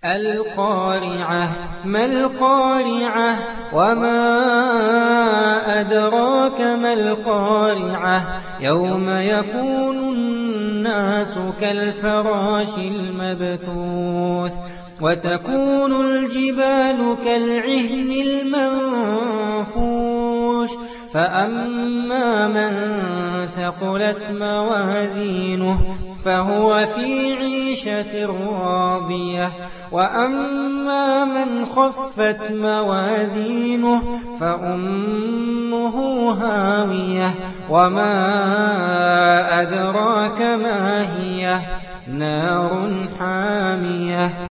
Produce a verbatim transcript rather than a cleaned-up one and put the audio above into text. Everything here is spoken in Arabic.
القارعة ما القارعة وما أدراك ما القارعة يوم يكون الناس كالفراش المبثوث وتكون الجبال كالعهن المنفوش فأما من ثقلت موازينه فهو في عيشة راضية وأما من خفت موازينه فأمه هاوية وما أدراك ما هي نار حامية.